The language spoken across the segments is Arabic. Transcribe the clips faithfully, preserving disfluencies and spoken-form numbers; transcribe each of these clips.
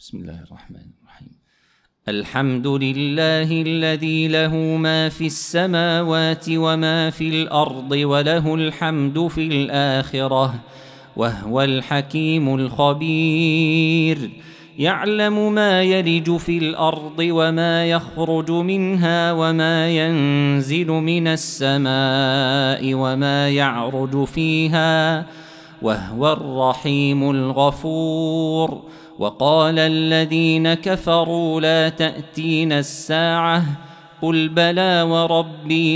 بسم الله الرحمن الرحيم. الحمد لله الذي له ما في السماوات وما في الأرض وله الحمد في الآخرة وهو الحكيم الخبير. يعلم ما يلج في الأرض وما يخرج منها وما ينزل من السماء وما يعرج فيها وهو الرحيم الغفور. وقال الذين كفروا لا تأتينا الساعة قل بلى وربي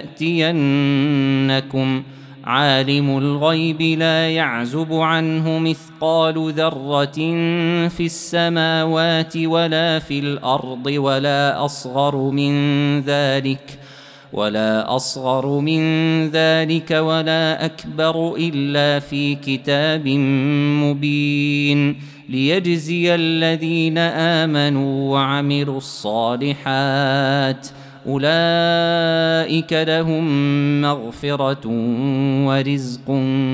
لتأتينكم عالم الغيب لا يعزب عنه مثقال ذرة في السماوات ولا في الأرض ولا أصغر من ذلك ولا أصغر من ذلك ولا أكبر إلا في كتاب مبين ليجزي الذين آمنوا وعملوا الصالحات أولئك لهم مغفرة ورزق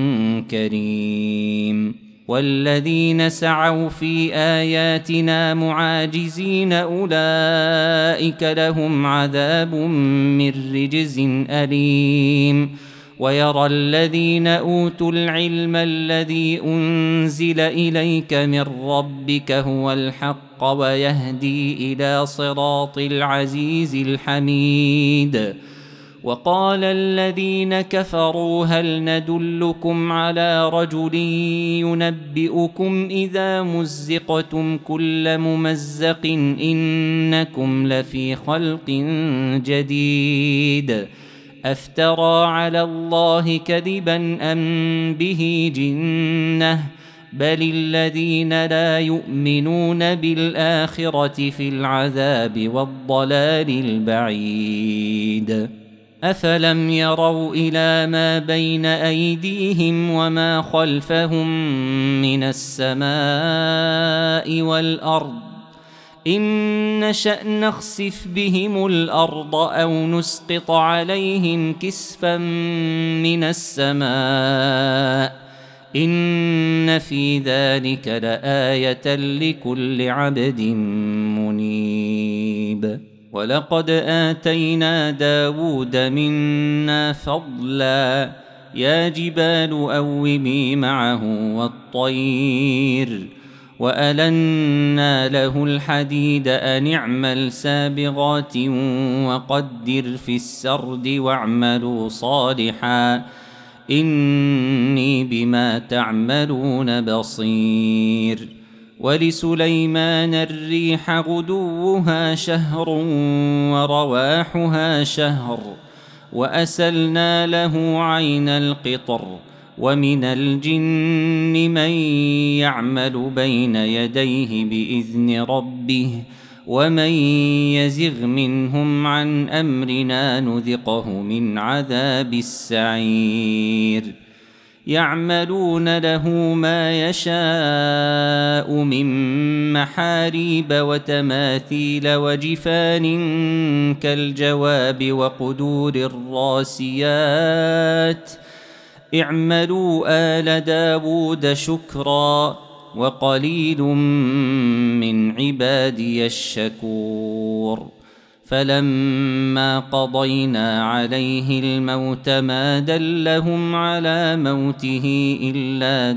كريم. والذين سعوا في آياتنا معاجزين أولئك لهم عذاب من رجز أليم. ويرى الذين أوتوا العلم الذي أنزل إليك من ربك هو الحق ويهدي إلى صراط العزيز الحميد. وقال الذين كفروا هل ندلكم على رجل ينبئكم إذا مزقتم كل ممزق إنكم لفي خلق جديد أفترى على الله كذبا أم به جنة بل الذين لا يؤمنون بالآخرة في العذاب والضلال البعيد. أفلم يروا إلى ما بين أيديهم وما خلفهم من السماء والأرض إن نشأ نخسف بهم الأرض أو نسقط عليهم كسفا من السماء إن في ذلك لآية لكل عبد منيب. ولقد آتينا داود منا فضلا يا جبال أوبي معه والطير وألنا له الحديد أن اعمل سابغات وقدر في السرد واعملوا صالحا إني بما تعملون بصير. ولسليمان الريح غدوها شهر ورواحها شهر وأسلنا له عين القطر ومن الجن من يعمل بين يديه بإذن ربه ومن يزغ منهم عن أمرنا نذقه من عذاب السعير. يعملون له ما يشاء من محاريب وتماثيل وجفان كالجواب وقدور الراسيات اعملوا آل داود شكرا وقليل من عبادي الشكور. فلما قضينا عليه الموت ما دلهم على موته إلا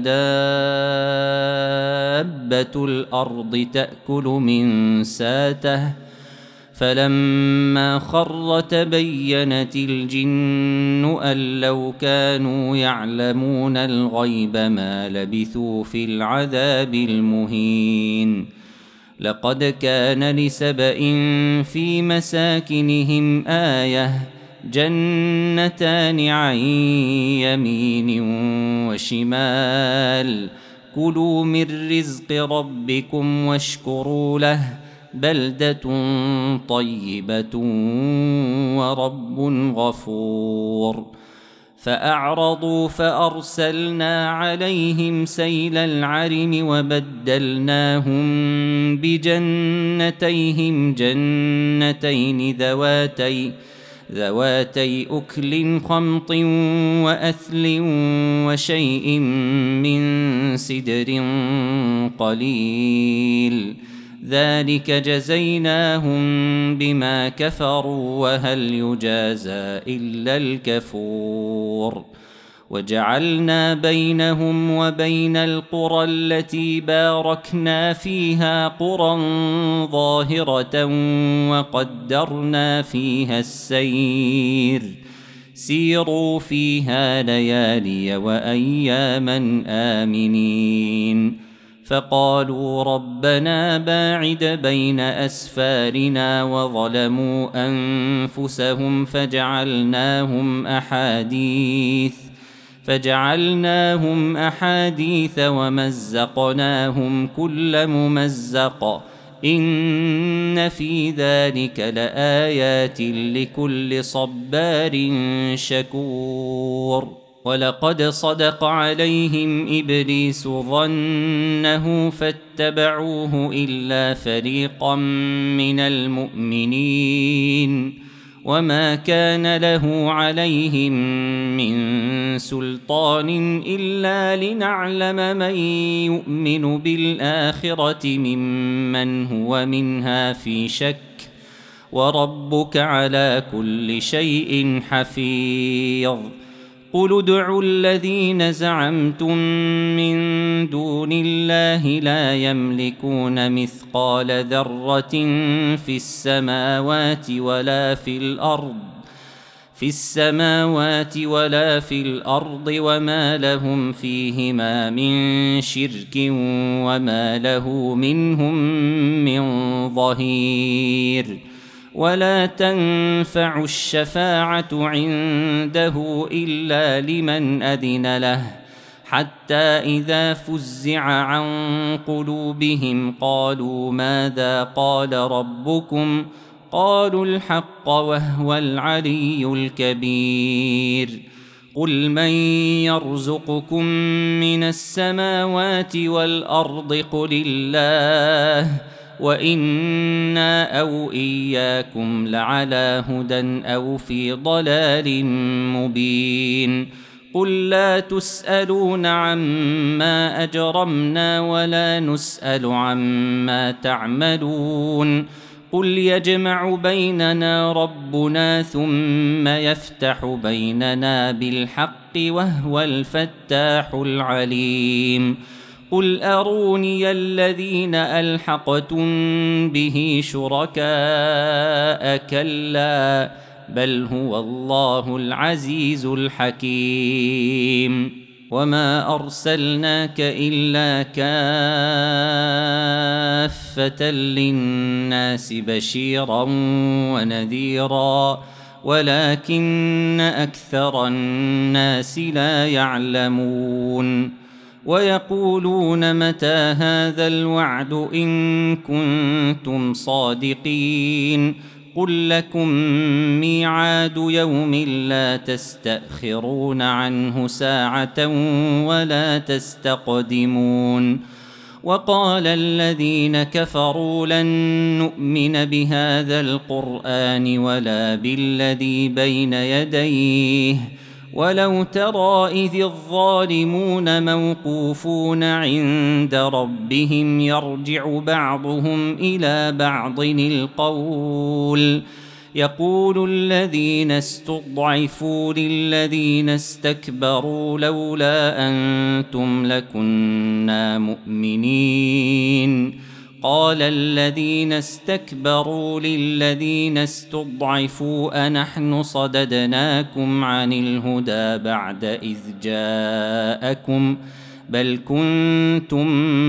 دابة الأرض تأكل من ساته فلما خر تبينت الجن أن لو كانوا يعلمون الغيب ما لبثوا في العذاب المهين. لقد كان لسبإ في مساكنهم آية جنتان عن يمين وشمال كلوا من رزق ربكم واشكروا له بلدة طيبة ورب غفور. فأعرضوا فأرسلنا عليهم سيل العرم وبدلناهم بجنتيهم جنتين ذواتي ذواتي أكل خمط وأثل وشيء من سدر قليل ذلك جزيناهم بما كفروا وهل يجازى إلا الكفور وجعلنا بينهم وبين القرى التي باركنا فيها قرى ظاهرة وقدرنا فيها السير سيروا فيها ليالي وأياما آمنين فقالوا ربنا باعد بين أسفارنا وظلموا أنفسهم فجعلناهم أحاديث فجعلناهم أحاديث ومزقناهم كل ممزق إن في ذلك لآيات لكل صبار شكور ولقد صدق عليهم إبليس ظنه فاتبعوه إلا فريقا من المؤمنين وما كان له عليهم من سلطان إلا لنعلم من يؤمن بالآخرة ممن هو منها في شك وربك على كل شيء حفيظ قل ادعوا الذين زعمتم من دون الله لا يملكون مثقال ذرة في السماوات ولا في الأرض في السماوات ولا في الأرض وما لهم فيهما من شرك وما له منهم من ظهير ولا تنفع الشفاعة عنده إلا لمن أذن له حتى إذا فزع عن قلوبهم قالوا ماذا قال ربكم قالوا الحق وهو العلي الكبير قل من يرزقكم من السماوات والأرض قل الله وإنا أو إياكم لعلى هدى أو في ضلال مبين قل لا تسألون عما أجرمنا ولا نسأل عما تعملون قل يجمع بيننا ربنا ثم يفتح بيننا بالحق وهو الفتاح العليم قل أروني الذين ألحقتم به شركاء كلا بل هو الله العزيز الحكيم وما أرسلناك إلا كافة للناس بشيرا ونذيرا ولكن أكثر الناس لا يعلمون ويقولون متى هذا الوعد إن كنتم صادقين قل لكم ميعاد يوم لا تستأخرون عنه ساعة ولا تستقدمون وقال الذين كفروا لن نؤمن بهذا القرآن ولا بالذي بين يديه ولو ترى إذ الظالمون موقوفون عند ربهم يرجع بعضهم إلى بعض القول يقول الذين استضعفوا للذين استكبروا لولا أنتم لكنا مؤمنين قال الذين استكبروا للذين استضعفوا أنحن صددناكم عن الهدى بعد إذ جاءكم بل كنتم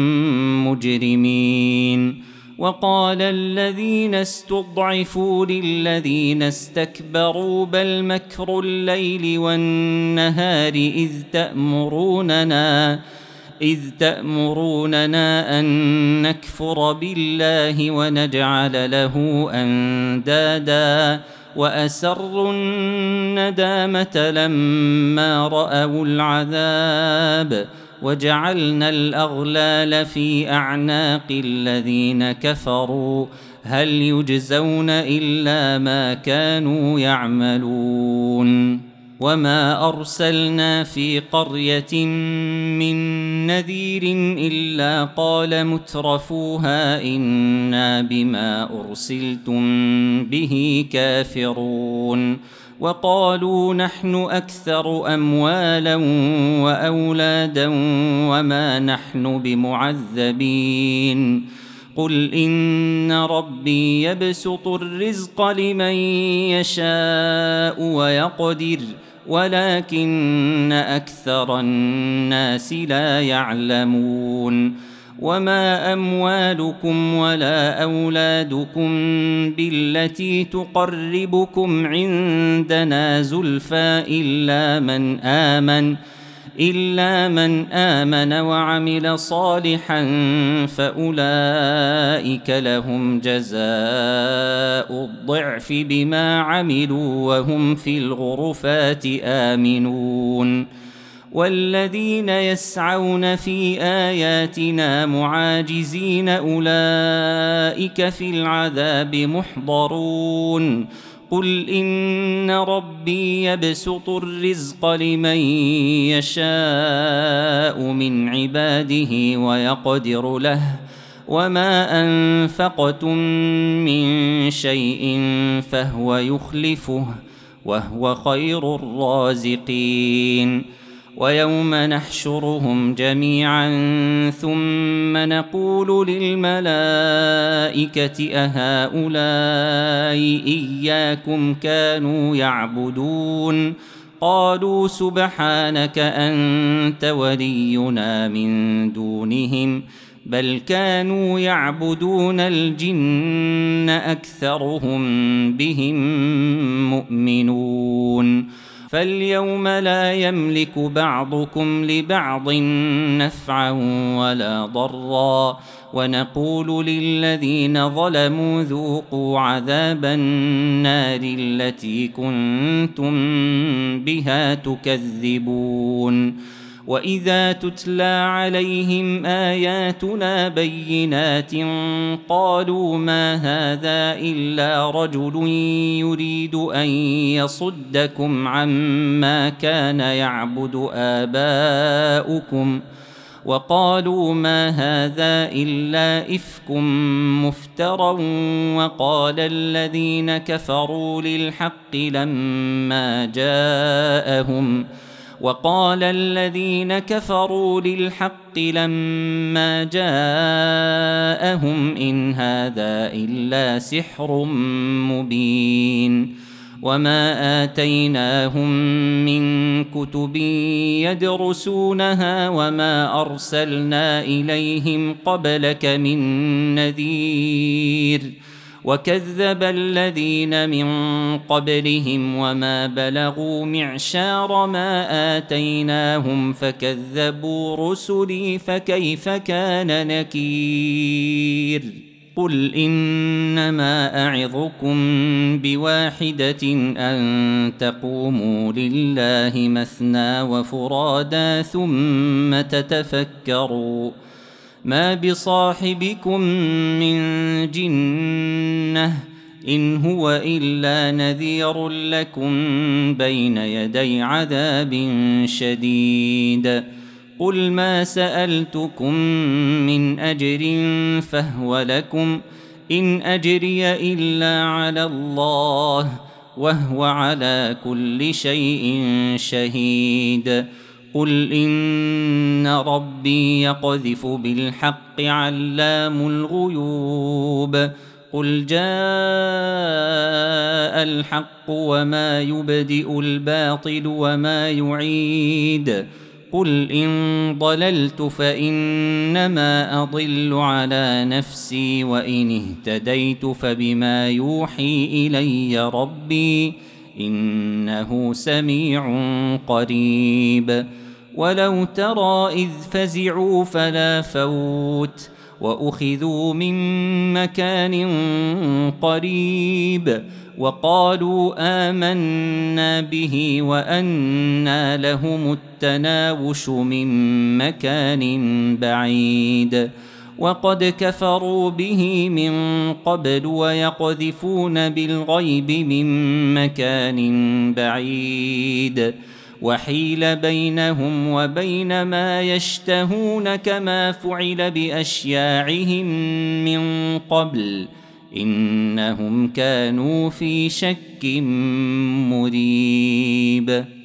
مجرمين وقال الذين استضعفوا للذين استكبروا بل مكر الليل والنهار إذ تأمروننا إذ تأمروننا أن نكفر بالله ونجعل له أندادا وأسروا الندامة لما رأوا العذاب وجعلنا الأغلال في أعناق الذين كفروا هل يجزون إلا ما كانوا يعملون وما أرسلنا في قرية من نذير إلا قال مترفوها إنا بما أرسلتم به كافرون وقالوا نحن أكثر أموالا وأولادا وما نحن بمعذبين قل إن ربي يبسط الرزق لمن يشاء ويقدر ولكن أكثر الناس لا يعلمون وما أموالكم ولا أولادكم بالتي تقربكم عندنا زلفى إلا من آمن إلا من آمن وعمل صالحا فأولئك لهم جزاء الضعف بما عملوا وهم في الغرفات آمنون والذين يسعون في آياتنا معاجزين أولئك في العذاب محضرون قل إن ربي يبسط الرزق لمن يشاء من عباده ويقدر له وما أنفقتم من شيء فهو يخلفه وهو خير الرازقين ويوم نحشرهم جميعا ثم نقول للملائكة أهؤلاء إياكم كانوا يعبدون قالوا سبحانك أنت ولينا من دونهم بل كانوا يعبدون الجن أكثرهم بهم مؤمنون فاليوم لا يملك بعضكم لبعض نفعا ولا ضرا ونقول للذين ظلموا ذوقوا عذاب النار التي كنتم بها تكذبون وإذا تتلى عليهم آياتنا بينات قالوا ما هذا إلا رجل يريد أن يصدكم عما كان يعبد آباؤكم وقالوا ما هذا إلا إفك مفترى وقال الذين كفروا للحق لما جاءهم وقال الذين كفروا للحق لما جاءهم إن هذا إلا سحر مبين وما آتيناهم من كتب يدرسونها وما أرسلنا إليهم قبلك من نذير وكذب الذين من قبلهم وما بلغوا معشار ما آتيناهم فكذبوا رسلي فكيف كان نكير قل إنما أعظكم بواحدة أن تقوموا لله مثنى وفرادا ثم تتفكروا ما بصاحبكم من جنة إن هو إلا نذير لكم بين يدي عذاب شديد قل ما سألتكم من أجر فهو لكم إن أجري إلا على الله وهو على كل شيء شهيد قل إن ربي يقذف بالحق علام الغيوب قل جاء الحق وما يبدئ الباطل وما يعيد قل إن ضللت فإنما أضل على نفسي وإن اهتديت فبما يوحي إلي ربي إنه سميع قريب ولو ترى إذ فزعوا فلا فوت وأخذوا من مكان قريب وقالوا آمنا به وأنى لهم التناوش من مكان بعيد وقد كفروا به من قبل ويقذفون بالغيب من مكان بعيد وحيل بينهم وبين ما يشتهون كما فعل بأشياعهم من قبل إنهم كانوا في شك مريب.